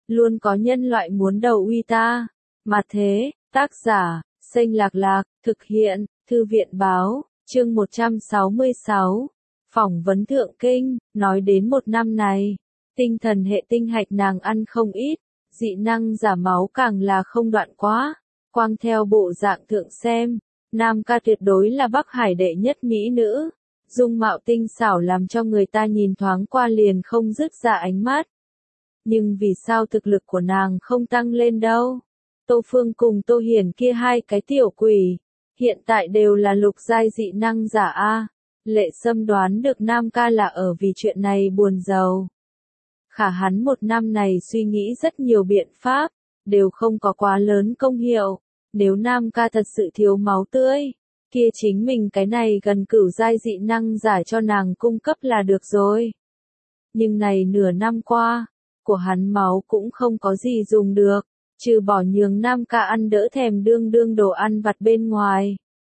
luôn có nhân loại muốn đầu uy ta. Mà thế, tác giả, Xanh Lạc Lạc, thực hiện, Thư viện Báo, chương 166. Phỏng vấn Thượng Kinh, nói đến một năm này, tinh thần hệ tinh hạch nàng ăn không ít, dị năng giả máu càng là không đoạn quá. Quang theo bộ dạng thượng xem, Nam Ca tuyệt đối là Bắc Hải đệ nhất mỹ nữ, dung mạo tinh xảo làm cho người ta nhìn thoáng qua liền không dứt ra ánh mắt. Nhưng vì sao thực lực của nàng không tăng lên đâu? Tô Phương cùng Tô Hiển kia hai cái tiểu quỷ, hiện tại đều là lục giai dị năng giả a. Lệ Sâm đoán được Nam Ca là ở vì chuyện này buồn rầu. Khả hắn một năm này suy nghĩ rất nhiều biện pháp, đều không có quá lớn công hiệu. Nếu Nam Ca thật sự thiếu máu tươi, kia chính mình cái này gần cửu giai dị năng giả cho nàng cung cấp là được rồi. Nhưng này nửa năm qua, của hắn máu cũng không có gì dùng được, trừ bỏ nhường Nam Ca ăn đỡ thèm đương đồ ăn vặt bên ngoài.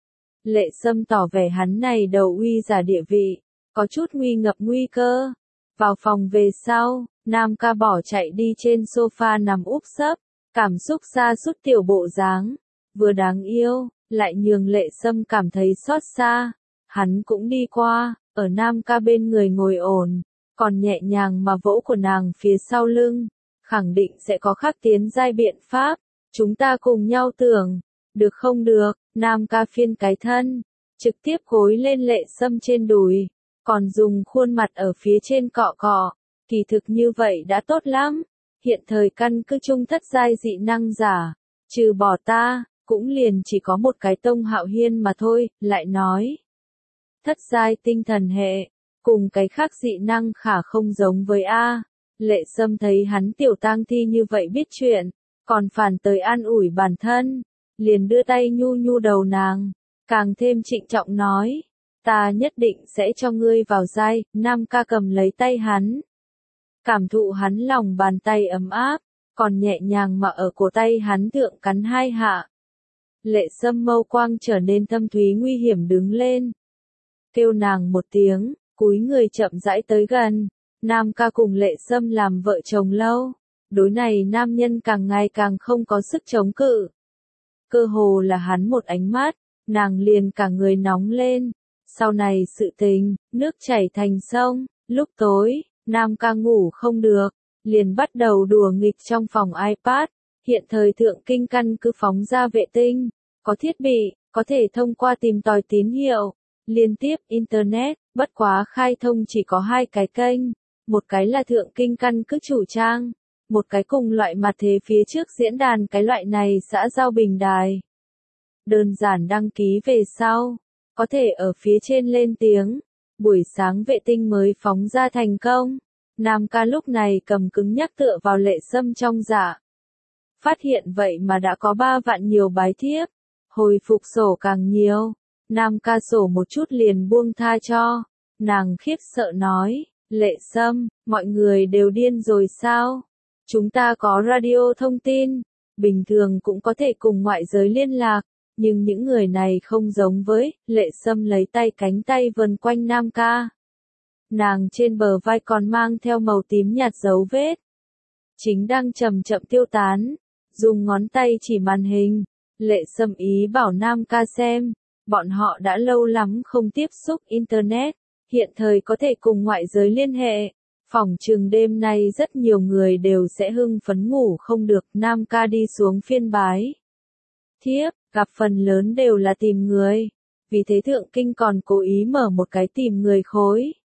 Lệ Sâm tỏ vẻ hắn này đầu uy giả địa vị, có chút nguy ngập nguy cơ. Vào phòng về sau, Nam Ca bỏ chạy đi trên sofa nằm úp sấp, cảm xúc sa sút tiểu bộ dáng, vừa đáng yêu, lại nhường Lệ Sâm cảm thấy xót xa. Hắn cũng đi qua, ở Nam Ca bên người ngồi ổn, còn nhẹ nhàng mà vỗ của nàng phía sau lưng, khẳng định sẽ có khắc tiến giai biện pháp, chúng ta cùng nhau tưởng, được không được. Nam Ca phiên cái thân, trực tiếp gối lên Lệ Sâm trên đùi, còn dùng khuôn mặt ở phía trên cọ cọ, kỳ thực như vậy đã tốt lắm. Hiện thời căn cứ trung thất giai dị năng giả, trừ bỏ ta, cũng liền chỉ có một cái Tông Hạo Hiên mà thôi. Lại nói, thất giai tinh thần hệ, cùng cái khác dị năng khả không giống với A. Lệ Sâm thấy hắn tiểu tang thi như vậy biết chuyện, còn phản tới an ủi bản thân, liền đưa tay nhu nhu đầu nàng, càng thêm trịnh trọng nói, ta nhất định sẽ cho ngươi vào giai. Nam Ca cầm lấy tay hắn, cảm thụ hắn lòng bàn tay ấm áp, còn nhẹ nhàng mà ở cổ tay hắn thượng cắn hai hạ. Lệ Sâm mâu quang trở nên thâm thúy nguy hiểm đứng lên, kêu nàng một tiếng, cúi người chậm rãi tới gần. Nam Ca cùng Lệ Sâm làm vợ chồng lâu, đối này nam nhân càng ngày càng không có sức chống cự. Cơ hồ là hắn một ánh mắt, nàng liền cả người nóng lên. Sau này sự tình, nước chảy thành sông. Lúc tối, Nam Ca ngủ không được, liền bắt đầu đùa nghịch trong phòng iPad. Hiện thời Thượng Kinh căn cứ phóng ra vệ tinh, có thiết bị, có thể thông qua tìm tòi tín hiệu, liên tiếp Internet, bất quá khai thông chỉ có hai cái kênh, một cái là Thượng Kinh căn cứ chủ trang, một cái cùng loại mặt thế phía trước diễn đàn cái loại này xã giao bình đài. Đơn giản đăng ký về sau, có thể ở phía trên lên tiếng. Buổi sáng vệ tinh mới phóng ra thành công. Nam Ca lúc này cầm cứng nhắc tựa vào Lệ Sâm trong dạ. Phát hiện vậy mà đã có 3 vạn nhiều bái thiếp. Hồi phục sổ càng nhiều. Nam Ca sổ một chút liền buông tha cho. Nàng khiếp sợ nói, Lệ Sâm, mọi người đều điên rồi sao? Chúng ta có radio thông tin, bình thường cũng có thể cùng ngoại giới liên lạc. Nhưng những người này không giống với. Lệ Sâm lấy tay cánh tay vần quanh Nam Ca. Nàng trên bờ vai còn mang theo màu tím nhạt dấu vết, chính đang chậm chậm tiêu tán. Dùng ngón tay chỉ màn hình. Lệ Sâm ý bảo Nam Ca xem, bọn họ đã lâu lắm không tiếp xúc Internet, hiện thời có thể cùng ngoại giới liên hệ. Phỏng chừng đêm nay rất nhiều người đều sẽ hưng phấn ngủ không được. Nam Ca đi xuống phiên bái thiếp, gặp phần lớn đều là tìm người. Vì thế Thượng Kinh còn cố ý mở một cái tìm người khối.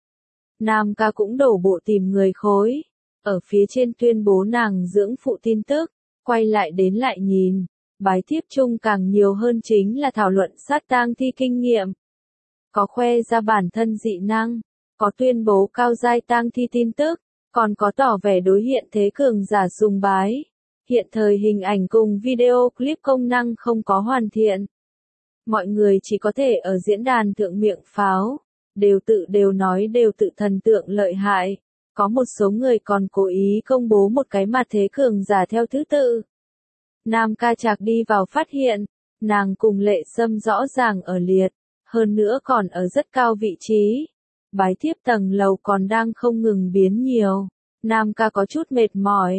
Nam Ca cũng đổ bộ tìm người khối. Ở phía trên tuyên bố nàng dưỡng phụ tin tức, quay lại đến lại nhìn. Bái thiếp chung càng nhiều hơn chính là thảo luận sát tang thi kinh nghiệm. Có khoe ra bản thân dị năng, có tuyên bố cao giai tang thi tin tức, còn có tỏ vẻ đối hiện thế cường giả sùng bái. Hiện thời hình ảnh cùng video clip công năng không có hoàn thiện. Mọi người chỉ có thể ở diễn đàn thượng miệng pháo, đều nói đều tự thần tượng lợi hại. Có một số người còn cố ý công bố một cái mặt thế cường giả theo thứ tự. Nam Ca chạc đi vào phát hiện, nàng cùng Lệ Sâm rõ ràng ở liệt, hơn nữa còn ở rất cao vị trí. Bái thiếp tầng lầu còn đang không ngừng biến nhiều. Nam Ca có chút mệt mỏi,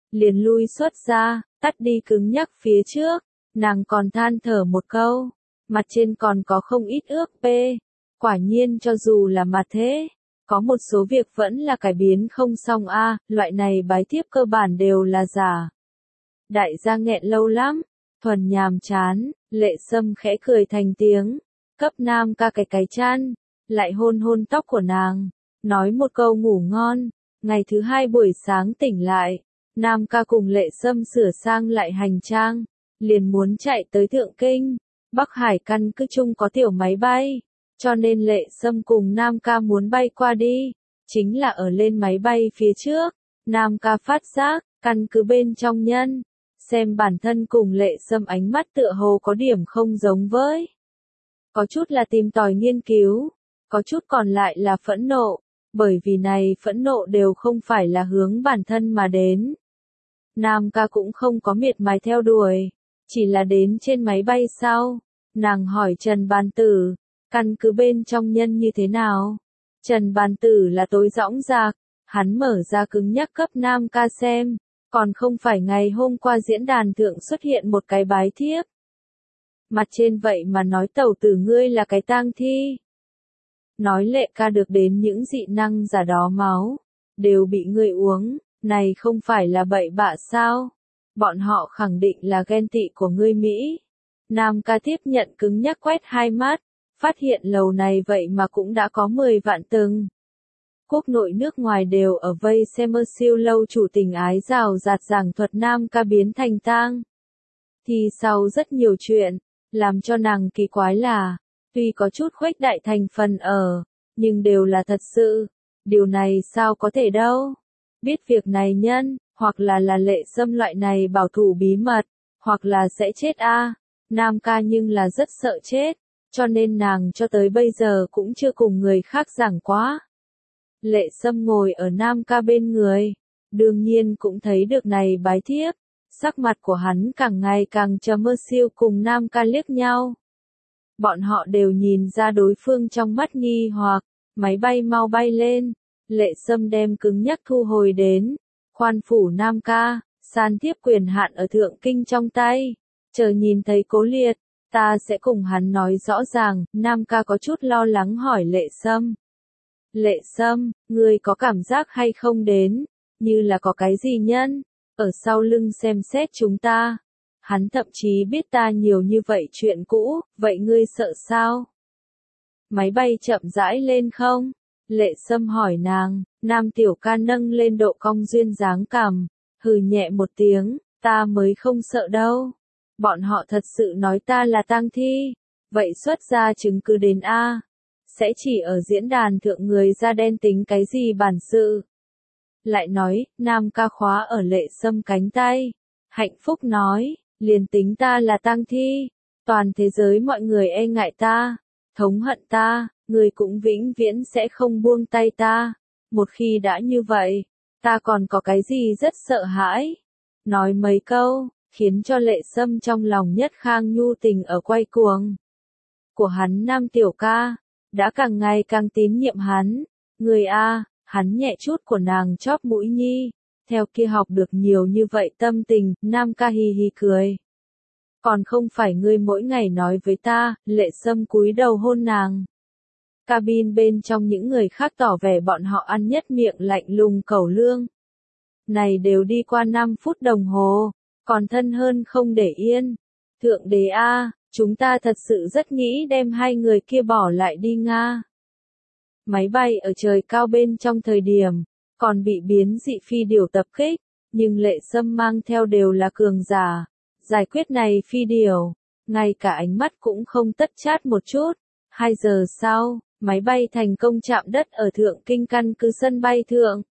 liền lui xuất ra, tắt đi cứng nhắc phía trước, nàng còn than thở một câu, mặt trên còn có không ít ước pê, quả nhiên cho dù là mặt thế, có một số việc vẫn là cải biến không xong a, loại này bái thiếp cơ bản đều là giả. Đại gia nghẹn lâu lắm, thuần nhàm chán, Lệ Sâm khẽ cười thành tiếng, cấp Nam Ca cái chăn, lại hôn hôn tóc của nàng, nói một câu ngủ ngon. Ngày thứ hai buổi sáng tỉnh lại, Nam Ca cùng Lệ Sâm sửa sang lại hành trang, liền muốn chạy tới Thượng Kinh. Bắc Hải căn cứ chung có tiểu máy bay, cho nên Lệ Sâm cùng Nam Ca muốn bay qua đi. Chính là ở lên máy bay phía trước, Nam Ca phát giác, căn cứ bên trong nhân, xem bản thân cùng Lệ Sâm ánh mắt tựa hồ có điểm không giống với. Có chút là tìm tòi nghiên cứu, có chút còn lại là phẫn nộ, bởi vì này phẫn nộ đều không phải là hướng bản thân mà đến. Nam Ca cũng không có miệt mài theo đuổi, chỉ là đến trên máy bay sau, nàng hỏi Trần Bàn Tử, căn cứ bên trong nhân như thế nào? Trần Bàn Tử là tối dõng dạc, hắn mở ra cứng nhắc cấp Nam Ca xem, còn không phải ngày hôm qua diễn đàn thượng xuất hiện một cái bái thiếp. Mặt trên vậy mà nói tẩu tử ngươi là cái tang thi. Nói Lệ Ca được đến những dị năng giả đó máu, đều bị ngươi uống, này không phải là bậy bạ sao? Bọn họ khẳng định là ghen tị của ngươi Mỹ. Nam Ca tiếp nhận cứng nhắc quét hai mắt, phát hiện lầu này vậy mà cũng đã có 10 vạn từng. Quốc nội nước ngoài đều ở vây xem siêu lâu chủ tình ái rào rạt giảng thuật Nam Ca biến thành tang. Thì sau rất nhiều chuyện, làm cho nàng kỳ quái là, tuy có chút khuếch đại thành phần ở, nhưng đều là thật sự. Điều này sao có thể đâu? Biết việc này nhân, hoặc là Lệ Sâm loại này bảo thủ bí mật, hoặc là sẽ chết a. Nam Ca nhưng là rất sợ chết, cho nên nàng cho tới bây giờ cũng chưa cùng người khác giảng quá. Lệ Sâm ngồi ở Nam Ca bên người, đương nhiên cũng thấy được này bái thiếp, sắc mặt của hắn càng ngày càng trầm mơ siêu cùng Nam Ca liếc nhau. Bọn họ đều nhìn ra đối phương trong mắt nghi hoặc, máy bay mau bay lên, Lệ Sâm đem cứng nhắc thu hồi đến, khoan phủ Nam Ca, san tiếp quyền hạn ở Thượng Kinh trong tay, chờ nhìn thấy Cố Liệt, ta sẽ cùng hắn nói rõ ràng. Nam Ca có chút lo lắng hỏi Lệ Sâm. Lệ Sâm, ngươi có cảm giác hay không đến, như là có cái gì nhân, ở sau lưng xem xét chúng ta. Hắn thậm chí biết ta nhiều như vậy chuyện cũ, vậy ngươi sợ sao? Máy bay chậm rãi lên không? Lệ Sâm hỏi nàng, Nam Tiểu Ca nâng lên độ cong duyên dáng cằm, hừ nhẹ một tiếng, ta mới không sợ đâu. Bọn họ thật sự nói ta là tang thi, vậy xuất ra chứng cứ đến a. Sẽ chỉ ở diễn đàn thượng người da đen tính cái gì bản sự. Lại nói, Nam Ca khóa ở Lệ Sâm cánh tay, hạnh phúc nói, liền tính ta là tang thi, toàn thế giới mọi người e ngại ta, thống hận ta, người cũng vĩnh viễn sẽ không buông tay ta. Một khi đã như vậy, ta còn có cái gì rất sợ hãi. Nói mấy câu, khiến cho Lệ Sâm trong lòng nhất khang nhu tình ở quay cuồng. Của hắn Nam Tiểu Ca, đã càng ngày càng tín nhiệm hắn. Người a, hắn nhẹ chút của nàng chóp mũi nhi. Theo kia học được nhiều như vậy tâm tình, Nam Ca hì hì cười. Còn không phải ngươi mỗi ngày nói với ta, Lệ Sâm cúi đầu hôn nàng. Cabin bên trong những người khác tỏ vẻ bọn họ ăn nhất miệng lạnh lùng cẩu lương. Này đều đi qua 5 phút đồng hồ, còn thân hơn không để yên. Thượng đế a, chúng ta thật sự rất nghĩ đem hai người kia bỏ lại đi Nga. Máy bay ở trời cao bên trong thời điểm, còn bị biến dị phi điểu tập kích, nhưng Lệ Sâm mang theo đều là cường giả. Giải quyết này phi điểu, ngay cả ánh mắt cũng không tất chát một chút. 2 giờ sau, máy bay thành công chạm đất ở Thượng Kinh căn cứ sân bay thượng.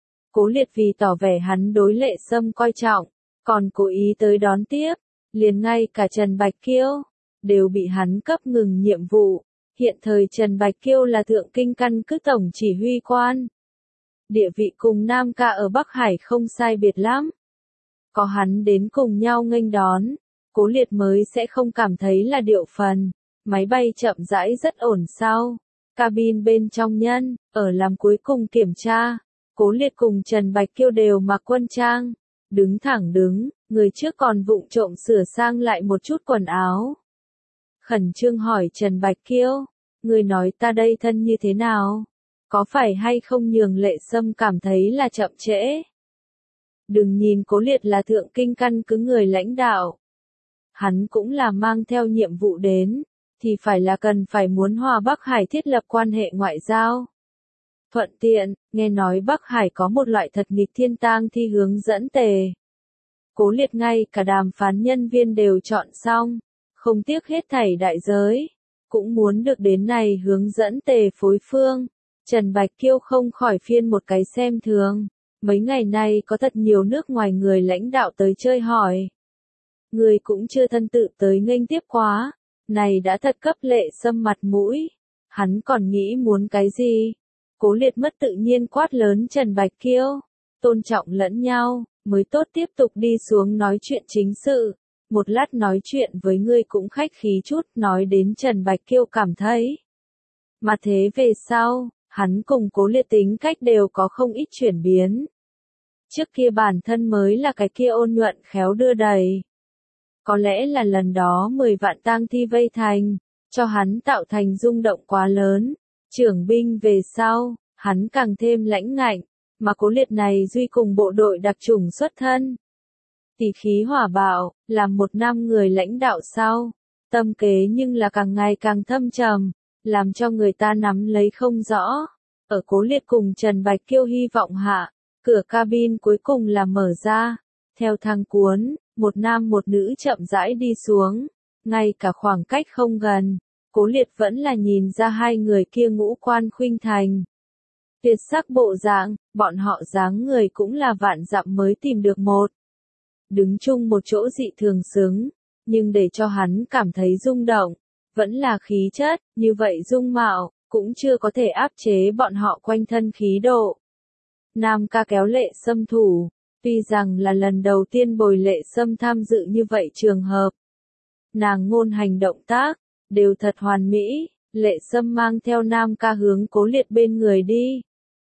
Cố Liệt vì tỏ vẻ hắn đối Lệ Sâm coi trọng, còn cố ý tới đón tiếp, liền ngay cả Trần Bạch Kiêu, đều bị hắn cấp ngừng nhiệm vụ. Hiện thời Trần Bạch Kiêu là Thượng Kinh căn cứ tổng chỉ huy quan. Địa vị cùng Nam Ca ở Bắc Hải không sai biệt lắm. Có hắn đến cùng nhau nghênh đón, Cố Liệt mới sẽ không cảm thấy là điệu phần. Máy bay chậm rãi rất ổn sau. Cabin bên trong nhân, ở làm cuối cùng kiểm tra. Cố Liệt cùng Trần Bạch Kiêu đều mặc quân trang. Đứng thẳng đứng, người trước còn vụng trộm sửa sang lại một chút quần áo. Khẩn trương hỏi Trần Bạch Kiêu, người nói ta đây thân như thế nào? Có phải hay không nhường Lệ Sâm cảm thấy là chậm trễ? Đừng nhìn Cố Liệt là thượng kinh căn cứ người lãnh đạo. Hắn cũng là mang theo nhiệm vụ đến, thì phải là cần phải muốn Hoa Bắc Hải thiết lập quan hệ ngoại giao. Thuận tiện, nghe nói Bắc Hải có một loại thật nghịch thiên tang thi hướng dẫn tề. Cố Liệt ngay cả đàm phán nhân viên đều chọn xong, không tiếc hết thảy đại giới, cũng muốn được đến này hướng dẫn tề phối phương. Trần Bạch Kiêu không khỏi phiên một cái xem thường, mấy ngày nay có thật nhiều nước ngoài người lãnh đạo tới chơi hỏi. Người cũng chưa thân tự tới nghênh tiếp quá, này đã thật cấp Lệ Sâm mặt mũi, hắn còn nghĩ muốn cái gì? Cố Liệt mất tự nhiên quát lớn Trần Bạch Kiêu, tôn trọng lẫn nhau, mới tốt tiếp tục đi xuống nói chuyện chính sự. Một lát nói chuyện với ngươi cũng khách khí chút, nói đến Trần Bạch Kiêu cảm thấy. Mà thế về sau, hắn cùng Cố Liệt tính cách đều có không ít chuyển biến. Trước kia bản thân mới là cái kia ôn nhuận khéo đưa đẩy. Có lẽ là lần đó 10 vạn tang thi vây thành, cho hắn tạo thành rung động quá lớn. Trưởng binh về sau, hắn càng thêm lãnh ngạnh, mà Cố Liệt này duy cùng bộ đội đặc chủng xuất thân. Tỷ khí hỏa bạo, làm một năm người lãnh đạo sau, tâm kế nhưng là càng ngày càng thâm trầm, làm cho người ta nắm lấy không rõ. Ở Cố Liệt cùng Trần Bạch Kiêu hy vọng hạ, cửa cabin cuối cùng là mở ra, theo thang cuốn, một nam một nữ chậm rãi đi xuống, ngay cả khoảng cách không gần, Cố Liệt vẫn là nhìn ra hai người kia ngũ quan khuynh thành. Tuyệt sắc bộ dạng, bọn họ dáng người cũng là vạn dặm mới tìm được một. Đứng chung một chỗ dị thường xứng, nhưng để cho hắn cảm thấy rung động, vẫn là khí chất, như vậy dung mạo, cũng chưa có thể áp chế bọn họ quanh thân khí độ. Nam ca kéo Lệ Sâm thủ, tuy rằng là lần đầu tiên bồi Lệ Sâm tham dự như vậy trường hợp. Nàng ngôn hành động tác, đều thật hoàn mỹ, Lệ Sâm mang theo Nam ca hướng Cố Liệt bên người đi.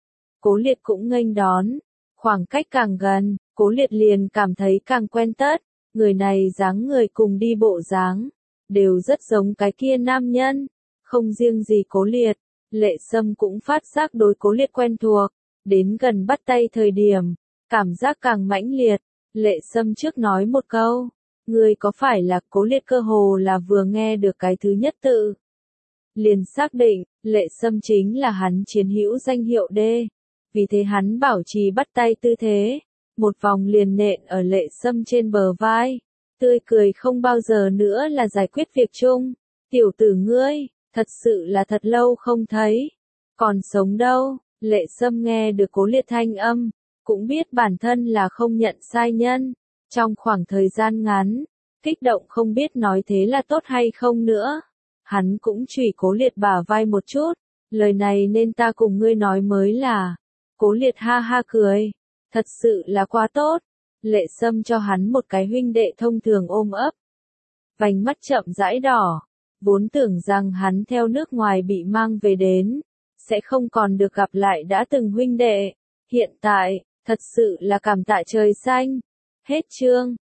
Cố Liệt cũng nghênh đón, khoảng cách càng gần, Cố Liệt liền cảm thấy càng quen tất, người này dáng người cùng đi bộ dáng, đều rất giống cái kia nam nhân, không riêng gì Cố Liệt, Lệ Sâm cũng phát giác đối Cố Liệt quen thuộc, đến gần bắt tay thời điểm, cảm giác càng mãnh liệt, Lệ Sâm trước nói một câu, người có phải là Cố Liệt cơ hồ là vừa nghe được cái thứ nhất tự. Liền xác định, Lệ Sâm chính là hắn chiến hữu danh hiệu D. Vì thế hắn bảo trì bắt tay tư thế, một vòng liền nện ở Lệ Sâm trên bờ vai, tươi cười không bao giờ nữa là giải quyết việc chung. Tiểu tử ngươi, thật sự là thật lâu không thấy, còn sống đâu? Lệ Sâm nghe được Cố Liệt thanh âm, cũng biết bản thân là không nhận sai nhân, trong khoảng thời gian ngắn, kích động không biết nói thế là tốt hay không nữa. Hắn cũng chủy Cố Liệt bả vai một chút, lời này nên ta cùng ngươi nói mới là. Cố Liệt ha ha cười, thật sự là quá tốt. Lệ Sâm cho hắn một cái huynh đệ thông thường ôm ấp. Vành mắt chậm rãi đỏ, vốn tưởng rằng hắn theo nước ngoài bị mang về đến, sẽ không còn được gặp lại đã từng huynh đệ. Hiện tại, thật sự là cảm tạ trời xanh. Hết chương.